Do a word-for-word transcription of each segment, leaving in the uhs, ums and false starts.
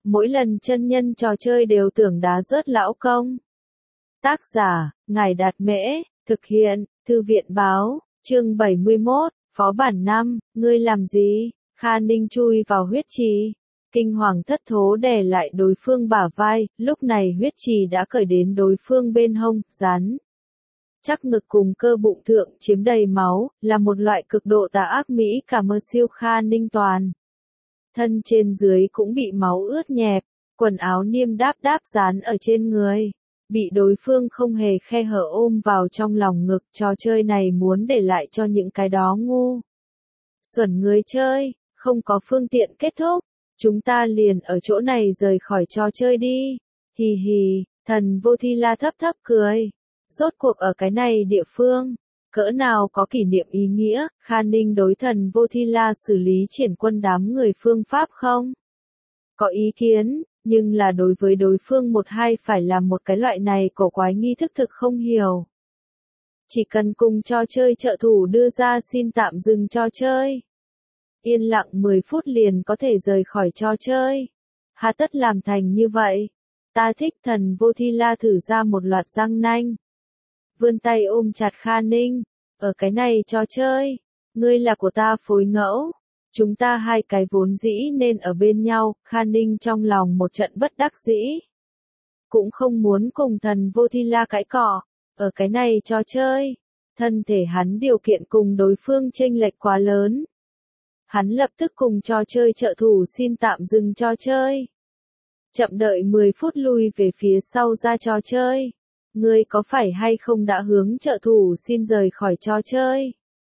mỗi lần chân nhân trò chơi đều tưởng đá rớt lão công. Tác giả, Ngài Đạt Mễ, thực hiện, Thư viện Báo, chương bảy mươi mốt, Phó bản năm, ngươi làm gì? Kha Ninh chui vào huyết trì. Kinh hoàng thất thố đè lại đối phương bả vai, lúc này huyết trì đã cởi đến đối phương bên hông, rắn. Chắc ngực cùng cơ bụng thượng chiếm đầy máu, là một loại cực độ tà ác mỹ cả mơ siêu Kha Ninh toàn. Thân trên dưới cũng bị máu ướt nhẹp, quần áo niêm đáp đáp dán ở trên người. Bị đối phương không hề khe hở ôm vào trong lòng ngực, trò chơi này muốn để lại cho những cái đó ngu xuẩn người chơi, không có phương tiện kết thúc. Chúng ta liền ở chỗ này rời khỏi trò chơi đi. Hì hì, thần vô thi la thấp thấp cười. Rốt cuộc ở cái này địa phương, cỡ nào có kỷ niệm ý nghĩa, Kha Ninh đối thần vô thi la xử lý triển quân đám người phương pháp không? Có ý kiến, nhưng là đối với đối phương một hai phải làm một cái loại này cổ quái nghi thức thực không hiểu. Chỉ cần cùng trò chơi trợ thủ đưa ra xin tạm dừng trò chơi. Yên lặng mười phút liền có thể rời khỏi trò chơi. Hà tất làm thành như vậy. Ta thích thần vô thi la thử ra một loạt răng nanh. Vươn tay ôm chặt Kha Ninh. Ở cái này trò chơi. Ngươi là của ta phối ngẫu. Chúng ta hai cái vốn dĩ nên ở bên nhau. Kha Ninh trong lòng một trận bất đắc dĩ. Cũng không muốn cùng thần vô thi la cãi cọ. Ở cái này trò chơi. Thân thể hắn điều kiện cùng đối phương chênh lệch quá lớn. Hắn lập tức cùng trò chơi trợ thủ xin tạm dừng trò chơi. Chậm đợi mười phút lui về phía sau ra trò chơi. Ngươi có phải hay không đã hướng trợ thủ xin rời khỏi trò chơi?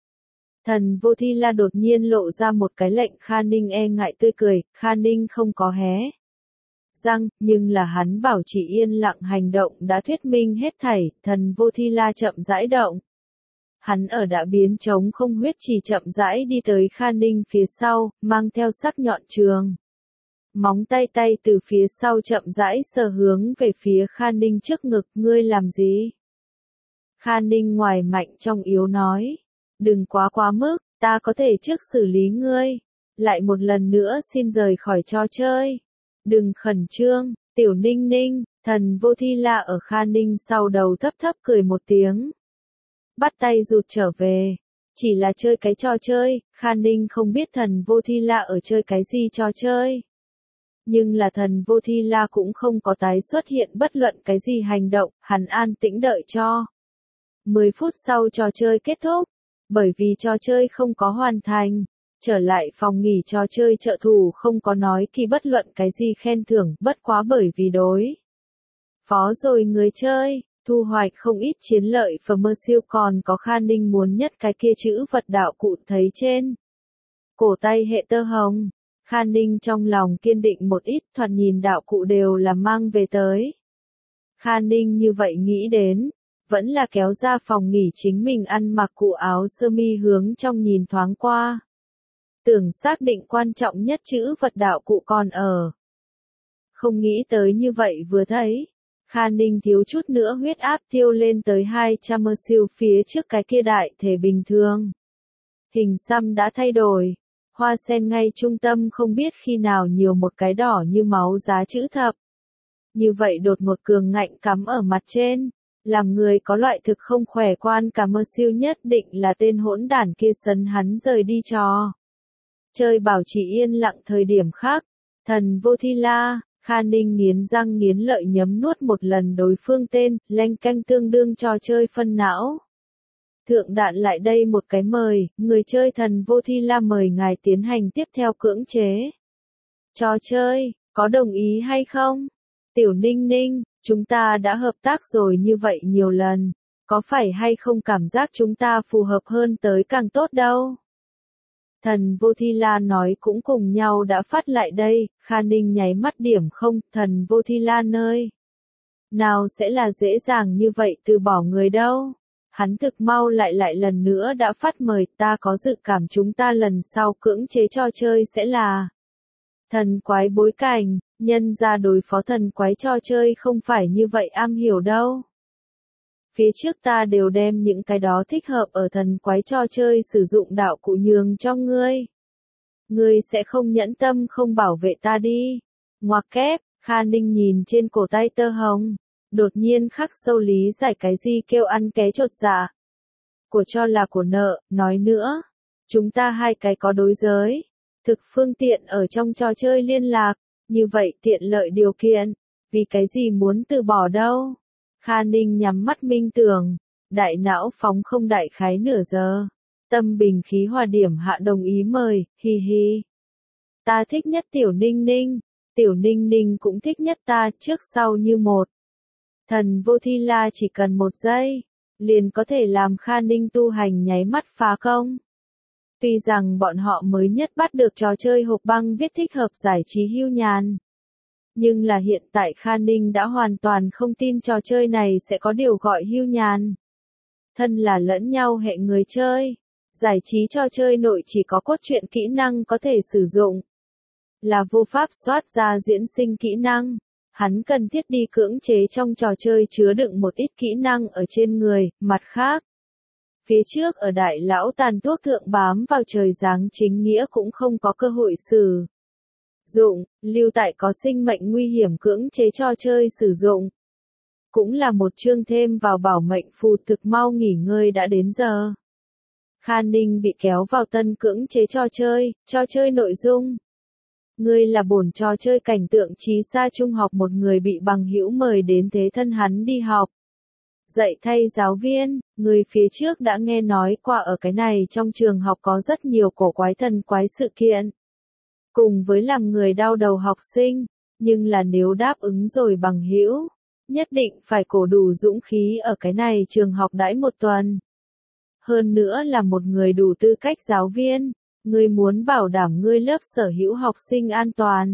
Thần vô thi la đột nhiên lộ ra một cái lệnh Kha Ninh e ngại tươi cười, Kha Ninh không có hé răng, nhưng là hắn bảo chỉ yên lặng hành động đã thuyết minh hết thảy, thần vô thi la chậm rãi động. Hắn ở đã biến trống không huyết chỉ chậm rãi đi tới Kha Ninh phía sau, mang theo sắc nhọn trường. Móng tay tay từ phía sau chậm rãi sờ hướng về phía Kha Ninh trước ngực, ngươi làm gì? Kha Ninh ngoài mạnh trong yếu nói, đừng quá quá mức, ta có thể trước xử lý ngươi. Lại một lần nữa xin rời khỏi trò chơi. Đừng khẩn trương, tiểu Ninh Ninh, thần vô thi la ở Kha Ninh sau đầu thấp thấp cười một tiếng. Bắt tay rụt trở về. Chỉ là chơi cái trò chơi, Kha Ninh không biết thần vô thi la ở chơi cái gì trò chơi. Nhưng là thần vô thi la cũng không có tái xuất hiện bất luận cái gì hành động, hắn an tĩnh đợi cho. mười phút sau trò chơi kết thúc, bởi vì trò chơi không có hoàn thành. Trở lại phòng nghỉ trò chơi trợ thủ không có nói kỳ bất luận cái gì khen thưởng, bất quá bởi vì đối phó rồi người chơi. Thu hoạch không ít chiến lợi và mơ siêu còn có Kha Ninh muốn nhất cái kia chữ vật đạo cụ thấy trên. Cổ tay hệ tơ hồng. Kha Ninh trong lòng kiên định một ít, thoạt nhìn đạo cụ đều là mang về tới. Kha Ninh như vậy nghĩ đến, vẫn là kéo ra phòng nghỉ chính mình ăn mặc cụ áo sơ mi hướng trong nhìn thoáng qua. Tưởng xác định quan trọng nhất chữ vật đạo cụ còn ở. Không nghĩ tới như vậy vừa thấy. Kha Ninh thiếu chút nữa huyết áp tiêu lên tới hai trăm mơ siêu phía trước cái kia đại thể bình thường. Hình xăm đã thay đổi. Hoa sen ngay trung tâm không biết khi nào nhiều một cái đỏ như máu giá chữ thập. Như vậy đột một cường ngạnh cắm ở mặt trên. Làm người có loại thực không khỏe quan cả mơ siêu nhất định là tên hỗn đản kia sấn hắn rời đi trò chơi bảo trì yên lặng thời điểm khác. Thần vô thi la. Kha Ninh nghiến răng nghiến lợi nhấm nuốt một lần đối phương tên, lanh canh tương đương trò chơi phân não. Thượng đạn lại đây một cái mời, người chơi thần vô thi la mời ngài tiến hành tiếp theo cưỡng chế. Trò chơi, có đồng ý hay không? Tiểu Ninh Ninh, chúng ta đã hợp tác rồi như vậy nhiều lần, có phải hay không cảm giác chúng ta phù hợp hơn tới càng tốt đâu? Thần vô thi la nói cũng cùng nhau đã phát lại đây, Kha Ninh nháy mắt điểm không, thần vô thi la nơi. Nào sẽ là dễ dàng như vậy từ bỏ người đâu. Hắn thực mau lại lại lần nữa đã phát mời, ta có dự cảm chúng ta lần sau cưỡng chế trò chơi sẽ là thần quái bối cảnh, nhân ra đối phó thần quái trò chơi không phải như vậy am hiểu đâu. Phía trước ta đều đem những cái đó thích hợp ở thần quái trò chơi sử dụng đạo cụ nhường cho ngươi. Ngươi sẽ không nhẫn tâm không bảo vệ ta đi. Ngoặc kép, Kha Ninh nhìn trên cổ tay tơ hồng, đột nhiên khắc sâu lý giải cái gì kêu ăn ké chột dạ. Của cho là của nợ, nói nữa, chúng ta hai cái có đối giới, thực phương tiện ở trong trò chơi liên lạc, như vậy tiện lợi điều kiện, vì cái gì muốn từ bỏ đâu. Kha Ninh nhắm mắt minh tưởng, đại não phóng không đại khái nửa giờ, tâm bình khí hòa điểm hạ đồng ý mời, hi hi. Ta thích nhất Tiểu Ninh Ninh, Tiểu Ninh Ninh cũng thích nhất ta, trước sau như một. Thần vô thi la chỉ cần một giây, liền có thể làm Kha Ninh tu hành nháy mắt phá công. Tuy rằng bọn họ mới nhất bắt được trò chơi hộp băng viết thích hợp giải trí hưu nhàn. Nhưng là hiện tại Kha Ninh đã hoàn toàn không tin trò chơi này sẽ có điều gọi hưu nhàn. Thân là lẫn nhau hệ người chơi, giải trí trò chơi nội chỉ có cốt truyện kỹ năng có thể sử dụng. Là vô pháp soát ra diễn sinh kỹ năng. Hắn cần thiết đi cưỡng chế trong trò chơi chứa đựng một ít kỹ năng ở trên người, mặt khác. Phía trước ở đại lão tàn thuốc thượng bám vào trời giáng chính nghĩa cũng không có cơ hội sử dụng, lưu tại có sinh mệnh nguy hiểm cưỡng chế trò chơi sử dụng. Cũng là một chương thêm vào bảo mệnh phù thực mau nghỉ ngơi đã đến giờ. Kha Ninh bị kéo vào tân cưỡng chế trò chơi, trò chơi nội dung. Ngươi là bổn trò chơi cảnh tượng trí xa trung học một người bị bằng hữu mời đến thế thân hắn đi học. Dạy thay giáo viên, người phía trước đã nghe nói qua ở cái này trong trường học có rất nhiều cổ quái thần quái sự kiện. Cùng với làm người đau đầu học sinh, nhưng là nếu đáp ứng rồi bằng hữu, nhất định phải cổ đủ dũng khí ở cái này trường học đãi một tuần. Hơn nữa là một người đủ tư cách giáo viên. Ngươi muốn bảo đảm ngươi lớp sở hữu học sinh an toàn.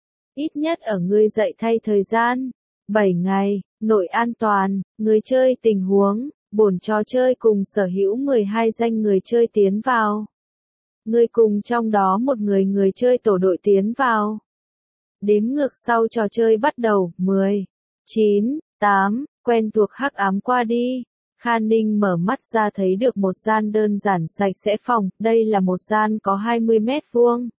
Ít nhất ở ngươi dạy thay thời gian, bảy ngày, nội an toàn, người chơi tình huống, bổn trò chơi cùng sở hữu mười hai danh người chơi tiến vào. Ngươi cùng trong đó một người người chơi tổ đội tiến vào. Đếm ngược sau trò chơi bắt đầu, mười, chín, tám, quen thuộc hắc ám qua đi. Kha Ninh mở mắt ra thấy được một gian đơn giản sạch sẽ phòng, đây là một gian có hai mươi mét vuông.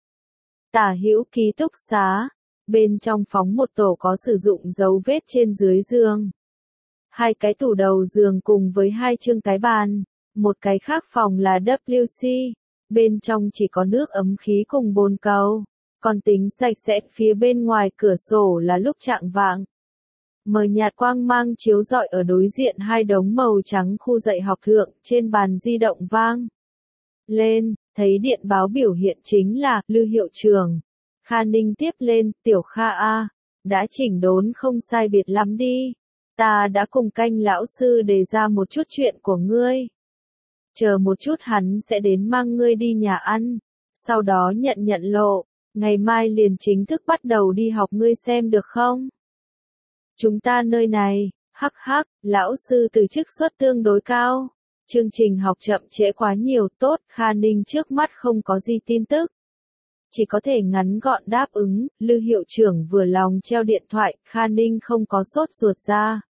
Tả hữu ký túc xá, bên trong phóng một tổ có sử dụng dấu vết trên dưới giường. Hai cái tủ đầu giường cùng với hai chương cái bàn, một cái khác phòng là vê kép xê, bên trong chỉ có nước ấm khí cùng bồn cầu, còn tính sạch sẽ phía bên ngoài cửa sổ là lúc chạng vạng. Mờ nhạt quang mang chiếu rọi ở đối diện hai đống màu trắng khu dạy học thượng, trên bàn di động vang lên, thấy điện báo biểu hiện chính là Lưu hiệu trưởng. Kha Ninh tiếp lên, Tiểu Kha a, đã chỉnh đốn không sai biệt lắm đi. Ta đã cùng canh lão sư đề ra một chút chuyện của ngươi. Chờ một chút hắn sẽ đến mang ngươi đi nhà ăn, sau đó nhận nhận lộ, ngày mai liền chính thức bắt đầu đi học ngươi xem được không? Chúng ta nơi này, hắc hắc, lão sư từ chức suất tương đối cao. Chương trình học chậm trễ quá nhiều, tốt, Kha Ninh trước mắt không có gì tin tức. Chỉ có thể ngắn gọn đáp ứng, Lưu hiệu trưởng vừa lòng treo điện thoại, Kha Ninh không có sốt ruột ra.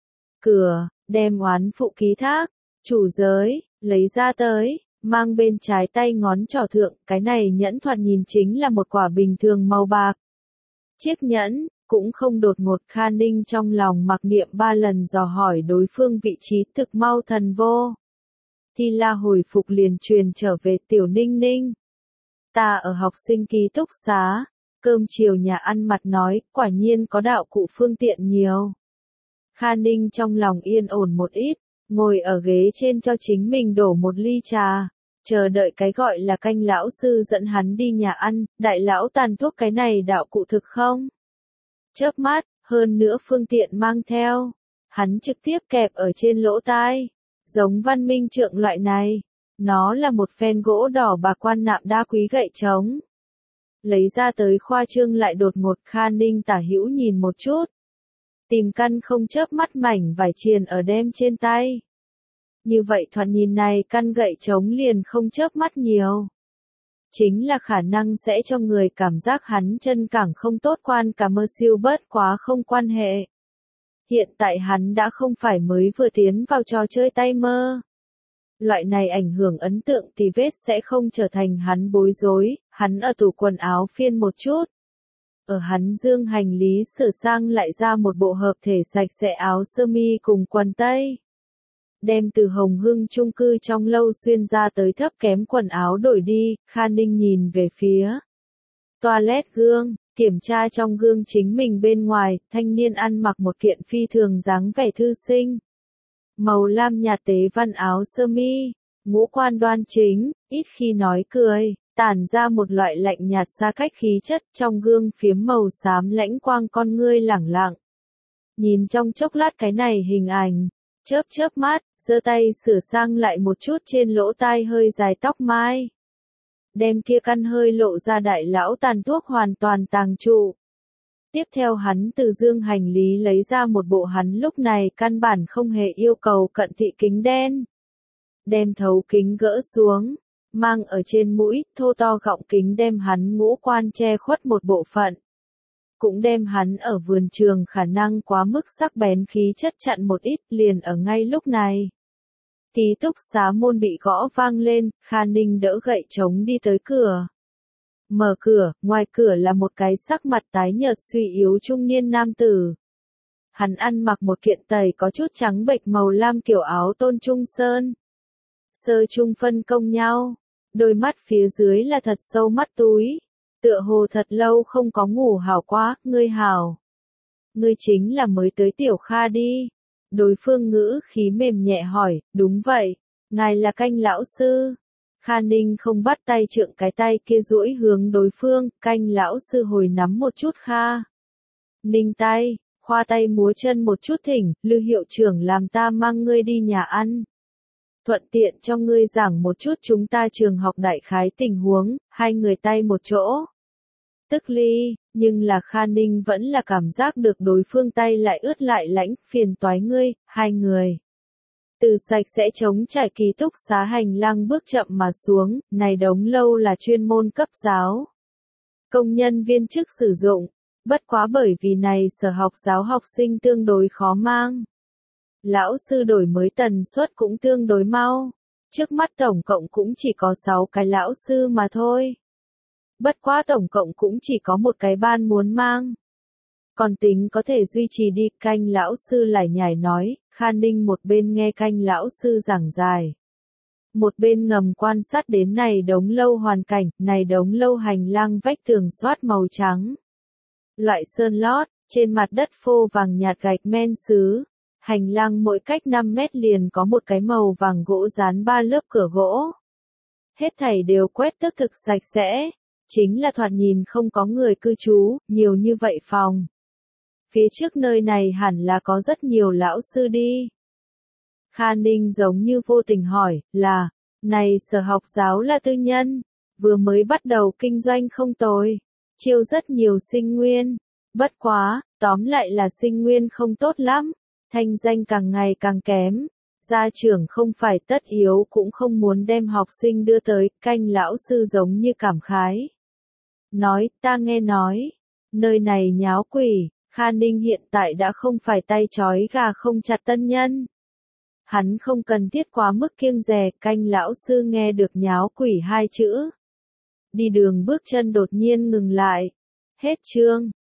Cửa, đem oán phụ ký thác, chủ giới, lấy ra tới, mang bên trái tay ngón trỏ thượng, cái này nhẫn thoạt nhìn chính là một quả bình thường màu bạc. Chiếc nhẫn, cũng không đột ngột, Kha Ninh trong lòng mặc niệm ba lần dò hỏi đối phương vị trí, thực mau thần vô. Thi la hồi phục liền truyền trở về, Tiểu Ninh Ninh. Ta ở học sinh ký túc xá, cơm chiều nhà ăn mặt nói, quả nhiên có đạo cụ phương tiện nhiều. Kha Ninh trong lòng yên ổn một ít, ngồi ở ghế trên cho chính mình đổ một ly trà, chờ đợi cái gọi là canh lão sư dẫn hắn đi nhà ăn, đại lão tàn thuốc cái này đạo cụ thực không? Chớp mắt, hơn nữa phương tiện mang theo, hắn trực tiếp kẹp ở trên lỗ tai, giống Văn Minh Trượng loại này, nó là một phen gỗ đỏ bạc quan nạm đá quý gậy trống. Lấy ra tới khoa trương lại đột ngột, Kha Ninh tả hữu nhìn một chút. Tìm căn không chớp mắt mảnh vải triền ở đem trên tay. Như vậy thoạt nhìn này căn gậy trống liền không chớp mắt nhiều. Chính là khả năng sẽ cho người cảm giác hắn chân cẳng không tốt, quan cả mơ siêu bớt quá không quan hệ. Hiện tại hắn đã không phải mới vừa tiến vào trò chơi tay mơ. Loại này ảnh hưởng ấn tượng thì vết sẽ không trở thành hắn bối rối, hắn ở tủ quần áo phiên một chút. Ở hắn dương hành lý sửa sang lại ra một bộ hợp thể sạch sẽ áo sơ mi cùng quần tây. Đem từ Hồng Hưng chung cư trong lâu xuyên ra tới thấp kém quần áo đổi đi, Kha Ninh nhìn về phía toilet gương, kiểm tra trong gương chính mình bên ngoài, thanh niên ăn mặc một kiện phi thường dáng vẻ thư sinh. Màu lam nhạt tế văn áo sơ mi, ngũ quan đoan chính, ít khi nói cười, tản ra một loại lạnh nhạt xa cách khí chất, trong gương phiếm màu xám lãnh quang con ngươi lẳng lặng. Nhìn trong chốc lát cái này hình ảnh, chớp chớp mắt, giơ tay sửa sang lại một chút trên lỗ tai hơi dài tóc mai. Đem kia căn hơi lộ ra đại lão tàn thuốc hoàn toàn tàng trụ. Tiếp theo hắn từ dương hành lý lấy ra một bộ hắn lúc này căn bản không hề yêu cầu cận thị kính đen. Đem thấu kính gỡ xuống, mang ở trên mũi, thô to gọng kính đem hắn ngũ quan che khuất một bộ phận. Cũng đem hắn ở vườn trường khả năng quá mức sắc bén khí chất chặn một ít liền ở ngay lúc này. Ký túc xá môn bị gõ vang lên, Kha Ninh đỡ gậy trống đi tới cửa. Mở cửa, ngoài cửa là một cái sắc mặt tái nhợt suy yếu trung niên nam tử. Hắn ăn mặc một kiện tẩy có chút trắng bệch màu lam kiểu áo tôn trung sơn. Sơ trung phân công nhau, đôi mắt phía dưới là thật sâu mắt túi. Tựa hồ thật lâu không có ngủ hảo quá, ngươi hảo. Ngươi chính là mới tới tiểu Kha đi. Đối phương ngữ khí mềm nhẹ hỏi, đúng vậy, ngài là canh lão sư. Kha Ninh không bắt tay trượng cái tay kia duỗi hướng đối phương, canh lão sư hồi nắm một chút Kha Ninh tay, khoa tay múa chân một chút thỉnh, Lư hiệu trưởng làm ta mang ngươi đi nhà ăn. Thuận tiện cho ngươi giảng một chút chúng ta trường học đại khái tình huống, hai người tay một chỗ. Tức ly, nhưng là Kha Ninh vẫn là cảm giác được đối phương tay lại ướt lại lãnh, phiền toái ngươi, hai người. Từ sạch sẽ chống trải ký túc xá hành lang bước chậm mà xuống, này đống lâu là chuyên môn cấp giáo. Công nhân viên chức sử dụng, bất quá bởi vì này sở học giáo học sinh tương đối khó mang. Lão sư đổi mới tần suất cũng tương đối mau, trước mắt tổng cộng cũng chỉ có sáu cái lão sư mà thôi. Bất quá tổng cộng cũng chỉ có một cái ban muốn mang. Còn tính có thể duy trì đi, canh lão sư lại nhảy nói, Kha Ninh một bên nghe canh lão sư giảng dài. Một bên ngầm quan sát đến này đống lâu hoàn cảnh, này đống lâu hành lang vách tường xoát màu trắng. Loại sơn lót, trên mặt đất phô vàng nhạt gạch men sứ. Hành lang mỗi cách năm mét liền có một cái màu vàng gỗ dán ba lớp cửa gỗ. Hết thảy đều quét tước thực sạch sẽ. Chính là thoạt nhìn không có người cư trú, nhiều như vậy phòng. Phía trước nơi này hẳn là có rất nhiều lão sư đi. Kha Ninh giống như vô tình hỏi, là, này sở học giáo là tư nhân, vừa mới bắt đầu kinh doanh không tồi, chiêu rất nhiều sinh nguyên. Bất quá, tóm lại là sinh nguyên không tốt lắm, thanh danh càng ngày càng kém. Gia trưởng không phải tất yếu cũng không muốn đem học sinh đưa tới, canh lão sư giống như cảm khái. Nói, ta nghe nói, nơi này nháo quỷ, Kha Ninh hiện tại đã không phải tay trói gà không chặt tân nhân. Hắn không cần thiết quá mức kiêng dè, canh lão sư nghe được nháo quỷ hai chữ. Đi đường bước chân đột nhiên ngừng lại. Hết chương.